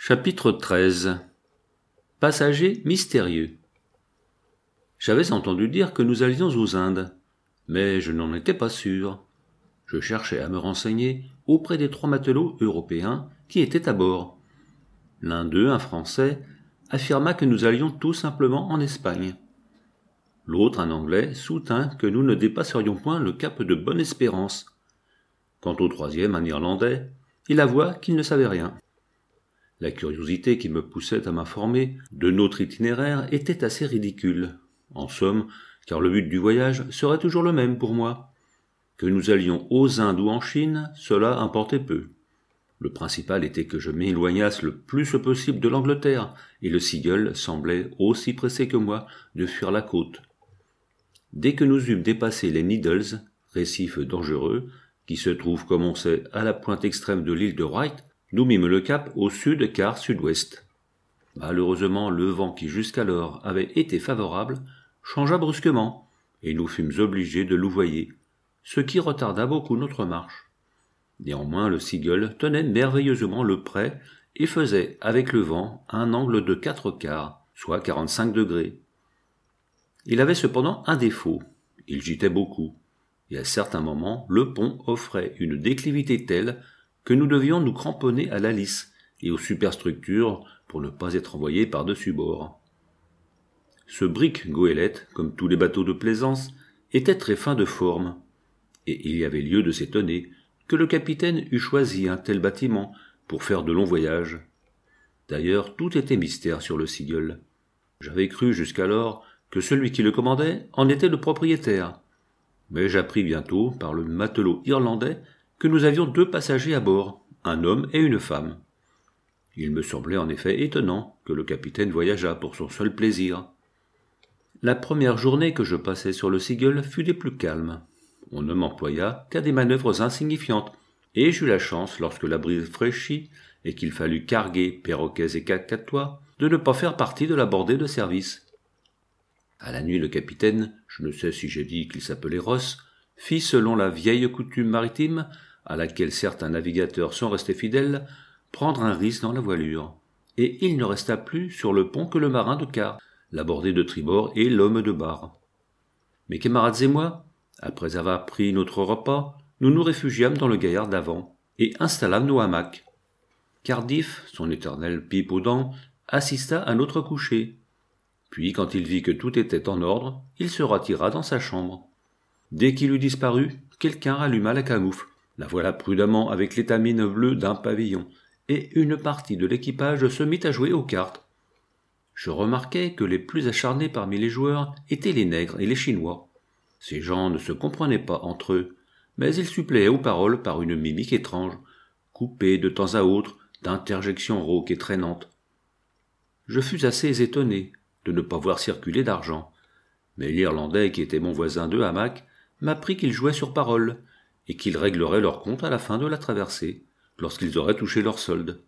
Chapitre 13. Passagers mystérieux. J'avais entendu dire que nous allions aux Indes, mais je n'en étais pas sûr. Je cherchais à me renseigner auprès des 3 matelots européens qui étaient à bord. L'un d'eux, un Français, affirma que nous allions tout simplement en Espagne. L'autre, un Anglais, soutint que nous ne dépasserions point le cap de Bonne-Espérance. Quant au troisième, un Irlandais, il avoua qu'il ne savait rien. La curiosité qui me poussait à m'informer de notre itinéraire était assez ridicule, en somme, car le but du voyage serait toujours le même pour moi. Que nous allions aux Indes ou en Chine, cela importait peu. Le principal était que je m'éloignasse le plus possible de l'Angleterre, et le Seagull semblait aussi pressé que moi de fuir la côte. Dès que nous eûmes dépassé les Needles, récifs dangereux, qui se trouvent, comme on sait, à la pointe extrême de l'île de Wight, nous mîmes le cap au sud quart sud-ouest. Malheureusement, le vent qui jusqu'alors avait été favorable changea brusquement, et nous fûmes obligés de louvoyer, ce qui retarda beaucoup notre marche. Néanmoins, le Seagull tenait merveilleusement le près et faisait, avec le vent, un angle de 4 quarts, soit 45 degrés. Il avait cependant un défaut, il gîtait beaucoup, et à certains moments, le pont offrait une déclivité telle que nous devions nous cramponner à l'hélice et aux superstructures pour ne pas être envoyés par-dessus bord. Ce brick goélette, comme tous les bateaux de plaisance, était très fin de forme, et il y avait lieu de s'étonner que le capitaine eût choisi un tel bâtiment pour faire de longs voyages. D'ailleurs, tout était mystère sur le Seagull. J'avais cru jusqu'alors que celui qui le commandait en était le propriétaire, mais j'appris bientôt par le matelot irlandais que nous avions 2 passagers à bord, un homme et une femme. Il me semblait en effet étonnant que le capitaine voyageât pour son seul plaisir. La première journée que je passai sur le Seagull fut des plus calmes. On ne m'employa qu'à des manœuvres insignifiantes, et j'eus la chance, lorsque la brise fraîchit et qu'il fallut carguer perroquets et cacatois, de ne pas faire partie de la bordée de service. À la nuit, le capitaine, je ne sais si j'ai dit qu'il s'appelait Ross, fit, selon la vieille coutume maritime, à laquelle certains navigateurs sont restés fidèles, prendre un risque dans la voilure. Et il ne resta plus sur le pont que le marin de quart, la bordée de tribord et l'homme de barre. Mes camarades et moi, après avoir pris notre repas, nous nous réfugiâmes dans le gaillard d'avant et installâmes nos hamacs. Cardiff, son éternelle pipe aux dents, assista à notre coucher. Puis, quand il vit que tout était en ordre, il se retira dans sa chambre. Dès qu'il eut disparu, quelqu'un ralluma la camoufle, la voilà prudemment avec l'étamine bleue d'un pavillon, et une partie de l'équipage se mit à jouer aux cartes. Je remarquai que les plus acharnés parmi les joueurs étaient les nègres et les Chinois. Ces gens ne se comprenaient pas entre eux, mais ils suppléaient aux paroles par une mimique étrange, coupée de temps à autre d'interjections rauques et traînantes. Je fus assez étonné de ne pas voir circuler d'argent, mais l'Irlandais, qui était mon voisin de hamac, m'apprit qu'ils jouaient sur parole, et qu'ils régleraient leur compte à la fin de la traversée, lorsqu'ils auraient touché leur solde.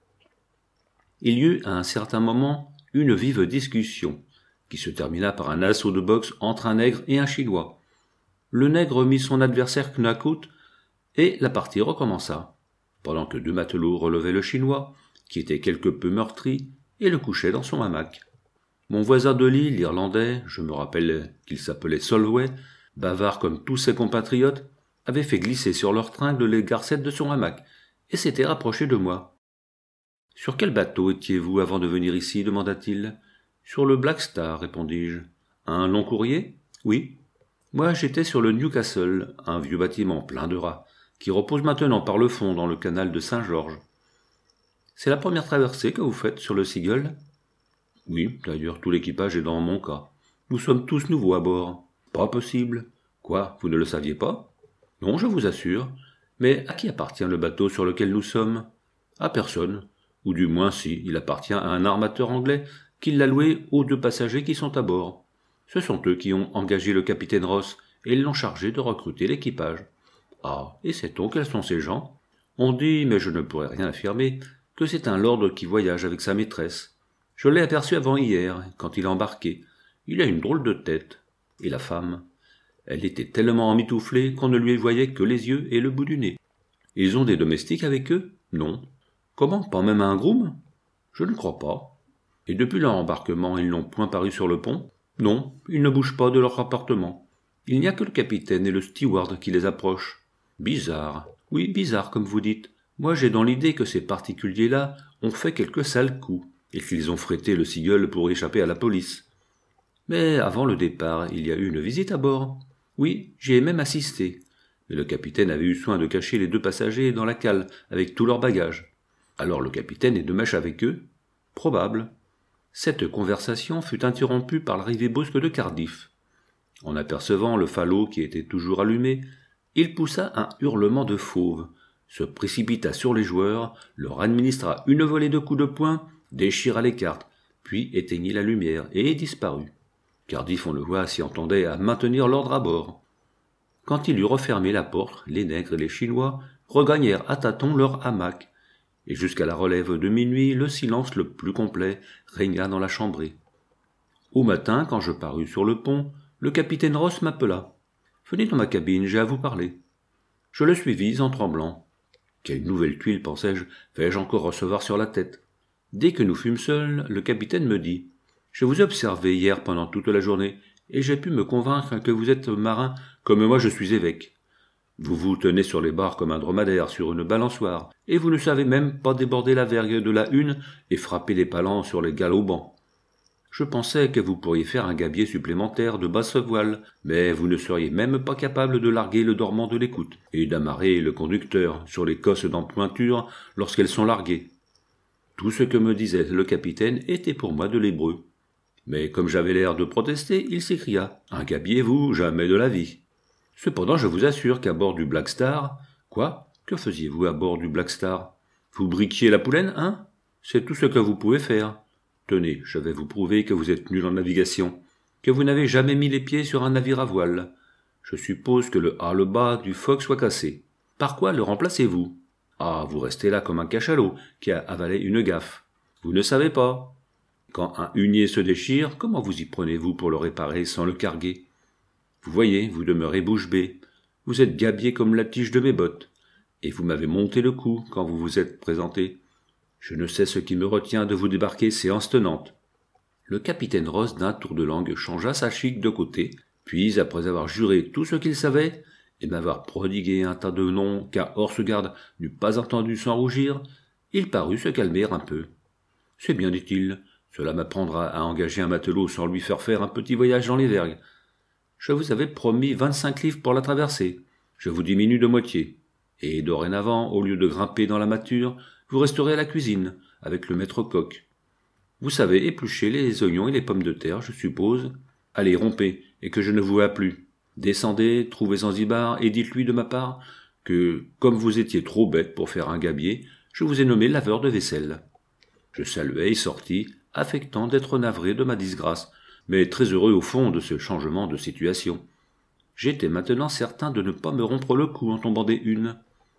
Il y eut à un certain moment une vive discussion, qui se termina par un assaut de boxe entre un nègre et un Chinois. Le nègre mit son adversaire côte à côte, et la partie recommença, pendant que 2 matelots relevaient le Chinois, qui était quelque peu meurtri, et le couchaient dans son hamac. Mon voisin de lit, l'Irlandais, je me rappelle qu'il s'appelait Solway, bavard comme tous ses compatriotes, avait fait glisser sur leur tringle les garcettes de son hamac, et s'était rapproché de moi. « Sur quel bateau étiez-vous avant de venir ici » demanda-t-il. « Sur le Black Star, répondis-je. « Un long courrier » ? « Oui. »« Moi, j'étais sur le Newcastle, un vieux bâtiment plein de rats, qui repose maintenant par le fond dans le canal de Saint-Georges. »« C'est la première traversée que vous faites sur le Seagull ?»« Oui, d'ailleurs, tout l'équipage est dans mon cas. Nous sommes tous nouveaux à bord. »« Pas possible. »« Quoi, vous ne le saviez pas ?»« Non, je vous assure. Mais à qui appartient le bateau sur lequel nous sommes ? » ?»« À personne. Ou du moins si, il appartient à un armateur anglais qui l'a loué aux 2 passagers qui sont à bord. Ce sont eux qui ont engagé le capitaine Ross et l'ont chargé de recruter l'équipage. Ah, et sait-on quels sont ces gens ? On dit, mais je ne pourrais rien affirmer, que c'est un lord qui voyage avec sa maîtresse. Je l'ai aperçu avant-hier, quand il a embarqué. Il a une drôle de tête. Et la femme ? Elle était tellement emmitouflée qu'on ne lui voyait que les yeux et le bout du nez. Ils ont des domestiques avec eux ? Non. Comment, pas même un groom ? Je ne crois pas. Et depuis leur embarquement, ils n'ont point paru sur le pont? Non, ils ne bougent pas de leur appartement. Il n'y a que le capitaine et le steward qui les approchent. Bizarre. Oui, bizarre, comme vous dites. Moi, j'ai dans l'idée que ces particuliers-là ont fait quelques sales coups, et qu'ils ont frété le Seagull pour échapper à la police. Mais avant le départ, il y a eu une visite à bord. Oui, j'y ai même assisté. Mais le capitaine avait eu soin de cacher les 2 passagers dans la cale, avec tous leurs bagages. Alors le capitaine est de mèche avec eux? Probable. Cette conversation fut interrompue par l'arrivée brusque de Cardiff. En apercevant le falot qui était toujours allumé, il poussa un hurlement de fauve, se précipita sur les joueurs, leur administra une volée de coups de poing, déchira les cartes, puis éteignit la lumière et disparut. Cardiff, on le voit, s'y entendait à maintenir l'ordre à bord. Quand il eut refermé la porte, les nègres et les Chinois regagnèrent à tâtons leur hamac, et jusqu'à la relève de minuit, le silence le plus complet régna dans la chambrée. Au matin, quand je parus sur le pont, le capitaine Ross m'appela. « Venez dans ma cabine, j'ai à vous parler. » Je le suivis en tremblant. Quelle nouvelle tuile, pensai-je, vais-je encore recevoir sur la tête? Dès que nous fûmes seuls, le capitaine me dit « Je vous ai observé hier pendant toute la journée, et j'ai pu me convaincre que vous êtes marin comme moi je suis évêque. Vous vous tenez sur les barres comme un dromadaire sur une balançoire, et vous ne savez même pas déborder la vergue de la hune et frapper les palans sur les galopants. Je pensais que vous pourriez faire un gabier supplémentaire de basse voile, mais vous ne seriez même pas capable de larguer le dormant de l'écoute et d'amarrer le conducteur sur les cosses d'empointure lorsqu'elles sont larguées. Tout ce que me disait le capitaine était pour moi de l'hébreu. Mais comme j'avais l'air de protester, il s'écria « Un gabier, vous, jamais de la vie !» Cependant, je vous assure qu'à bord du Black Star... Quoi? Que faisiez-vous à bord du Black Star? Vous briquiez la poulaine, hein? C'est tout ce que vous pouvez faire. Tenez, je vais vous prouver que vous êtes nul en navigation, que vous n'avez jamais mis les pieds sur un navire à voile. Je suppose que le hale-bas du foc soit cassé. Par quoi le remplacez-vous? Ah, vous restez là comme un cachalot qui a avalé une gaffe. Vous ne savez pas. Quand un hunier se déchire, comment vous y prenez-vous pour le réparer sans le carguer? Vous voyez, vous demeurez bouche bée. Vous êtes gabier comme la tige de mes bottes. Et vous m'avez monté le cou quand vous vous êtes présenté. Je ne sais ce qui me retient de vous débarquer séance tenante. Le capitaine Ross d'un tour de langue changea sa chique de côté, puis, après avoir juré tout ce qu'il savait, et m'avoir prodigué un tas de noms qu'un hors-garde n'eût pas entendu sans rougir, il parut se calmer un peu. « C'est bien, dit-il, cela m'apprendra à engager un matelot sans lui faire faire un petit voyage dans les vergues. Je vous avais promis 25 livres pour la traversée. Je vous diminue de moitié. Et dorénavant, au lieu de grimper dans la mâture, vous resterez à la cuisine, avec le maître coq. Vous savez éplucher les oignons et les pommes de terre, je suppose. Allez, rompez, et que je ne vous vois plus. Descendez, trouvez Zanzibar, et dites-lui de ma part que, comme vous étiez trop bête pour faire un gabier, je vous ai nommé laveur de vaisselle. » Je saluai et sortis, affectant d'être navré de ma disgrâce, mais très heureux au fond de ce changement de situation. J'étais maintenant certain de ne pas me rompre le cou en tombant des hunes.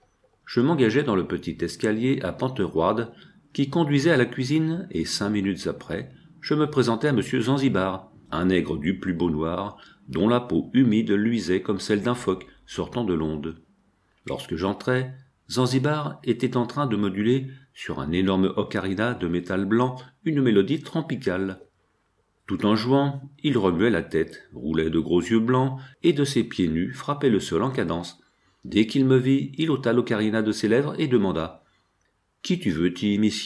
Je m'engageai dans le petit escalier à pente roide qui conduisait à la cuisine, et 5 minutes après, je me présentai à monsieur Zanzibar, un nègre du plus beau noir, dont la peau humide luisait comme celle d'un phoque sortant de l'onde. Lorsque j'entrai, Zanzibar était en train de moduler sur un énorme ocarina de métal blanc une mélodie trompicale. Tout en jouant, il remuait la tête, roulait de gros yeux blancs, et de ses pieds nus frappait le sol en cadence. Dès qu'il me vit, il ôta l'ocarina de ses lèvres et demanda « Qui tu veux-tu, messieurs ?»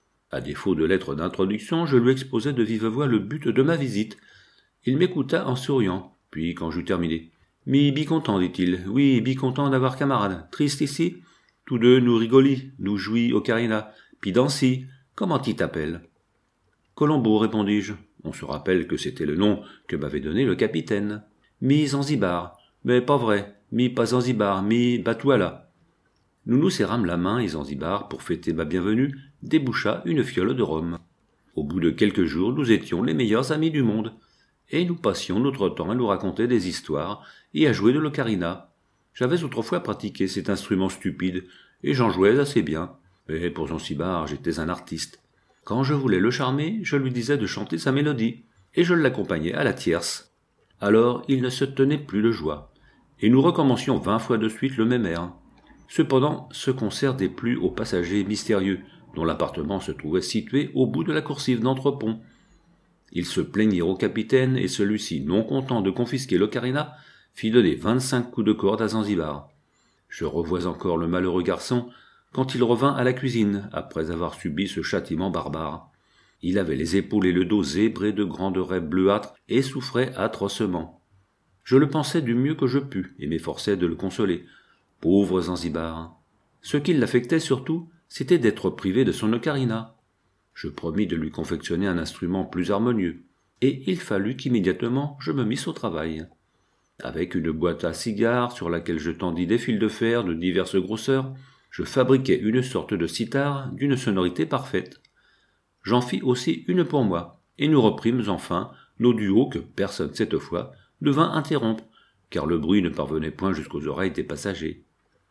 À défaut de lettre d'introduction, je lui exposai de vive voix le but de ma visite. Il m'écouta en souriant, puis quand j'eus terminé « Mi bi content, dit-il, oui, bi content d'avoir camarade. Triste ici? Tous deux nous rigolis, nous jouis ocarina, puis dansi. Comment t'y t'appelles ?» Colombo, répondis-je. On se rappelle que c'était le nom que m'avait donné le capitaine. Mi Zanzibar. Mais pas vrai. Mi pas Zanzibar, mi Batouala. Nous nous serrâmes la main et Zanzibar, pour fêter ma bienvenue, déboucha une fiole de rhum. Au bout de quelques jours, nous étions les meilleurs amis du monde. Et nous passions notre temps à nous raconter des histoires et à jouer de l'ocarina. J'avais autrefois pratiqué cet instrument stupide, et j'en jouais assez bien. Mais pour Zanzibar, j'étais un artiste. Quand je voulais le charmer, je lui disais de chanter sa mélodie, et je l'accompagnais à la tierce. Alors il ne se tenait plus de joie, et nous recommencions 20 fois de suite le même air. Cependant, ce concert déplut aux passagers mystérieux, dont l'appartement se trouvait situé au bout de la coursive d'Entrepont. Ils se plaignirent au capitaine, et celui-ci, non content de confisquer l'ocarina, fit donner 25 coups de corde à Zanzibar. Je revois encore le malheureux garçon quand il revint à la cuisine, après avoir subi ce châtiment barbare. Il avait les épaules et le dos zébrés de grandes raies bleuâtres et souffrait atrocement. Je le pensais du mieux que je pus et m'efforçais de le consoler. Pauvre Zanzibar! Ce qui l'affectait surtout, c'était d'être privé de son ocarina. Je promis de lui confectionner un instrument plus harmonieux, et il fallut qu'immédiatement je me misse au travail. Avec une boîte à cigares sur laquelle je tendis des fils de fer de diverses grosseurs, je fabriquai une sorte de cithare d'une sonorité parfaite. J'en fis aussi une pour moi, et nous reprîmes enfin nos duos que personne cette fois ne vint interrompre, car le bruit ne parvenait point jusqu'aux oreilles des passagers.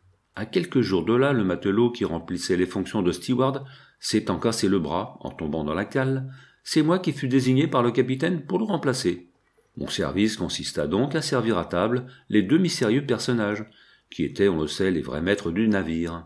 À quelques jours de là, le matelot qui remplissait les fonctions de steward s'étant cassé le bras en tombant dans la cale, c'est moi qui fus désigné par le capitaine pour le remplacer. Mon service consista donc à servir à table les deux mystérieux personnages, qui étaient, on le sait, les vrais maîtres du navire.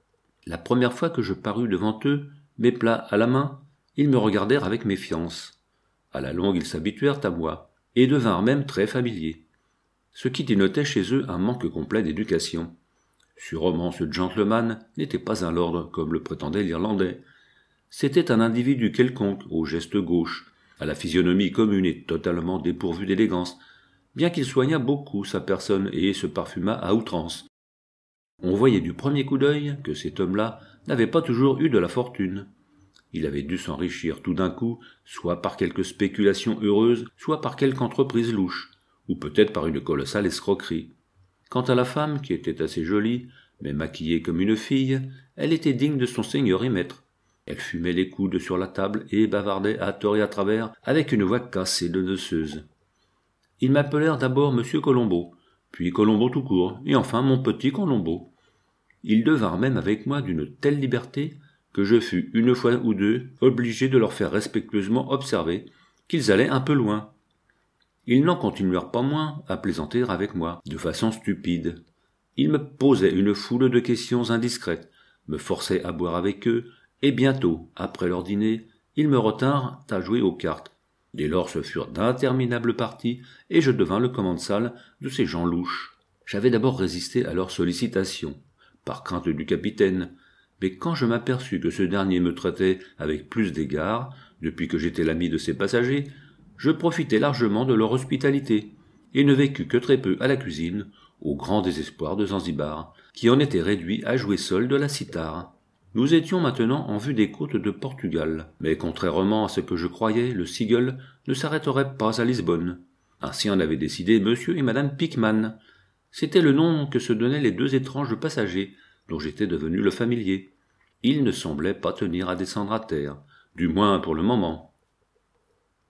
La première fois que je parus devant eux, mes plats à la main, ils me regardèrent avec méfiance. À la longue, ils s'habituèrent à moi, et devinrent même très familiers. Ce qui dénotait chez eux un manque complet d'éducation. Sûrement, ce gentleman n'était pas un lord comme le prétendait l'Irlandais. C'était un individu quelconque, aux gestes gauches, à la physionomie commune et totalement dépourvue d'élégance, bien qu'il soignât beaucoup sa personne et se parfumât à outrance. On voyait du premier coup d'œil que cet homme-là n'avait pas toujours eu de la fortune. Il avait dû s'enrichir tout d'un coup, soit par quelque spéculation heureuse, soit par quelque entreprise louche, ou peut-être par une colossale escroquerie. Quant à la femme, qui était assez jolie, mais maquillée comme une fille, elle était digne de son seigneur et maître. Elle fumait les coudes sur la table et bavardait à tort et à travers avec une voix cassée de danseuse. Ils m'appelèrent d'abord Monsieur Colombo, puis Colombo tout court, et enfin mon petit Colombo. Ils devinrent même avec moi d'une telle liberté que je fus une fois ou deux obligé de leur faire respectueusement observer qu'ils allaient un peu loin. Ils n'en continuèrent pas moins à plaisanter avec moi, de façon stupide. Ils me posaient une foule de questions indiscrètes, me forçaient à boire avec eux, et bientôt, après leur dîner, ils me retinrent à jouer aux cartes. Dès lors ce furent d'interminables parties, et je devins le commensal de ces gens louches. J'avais d'abord résisté à leurs sollicitations, par crainte du capitaine, mais quand je m'aperçus que ce dernier me traitait avec plus d'égard, depuis que j'étais l'ami de ses passagers, je profitai largement de leur hospitalité, et ne vécus que très peu à la cuisine, au grand désespoir de Zanzibar, qui en était réduit à jouer seul de la cithare. Nous étions maintenant en vue des côtes de Portugal, mais contrairement à ce que je croyais, le Seagull ne s'arrêterait pas à Lisbonne. Ainsi en avaient décidé monsieur et madame Pickman. C'était le nom que se donnaient les deux étranges passagers, dont j'étais devenu le familier. Ils ne semblaient pas tenir à descendre à terre, du moins pour le moment.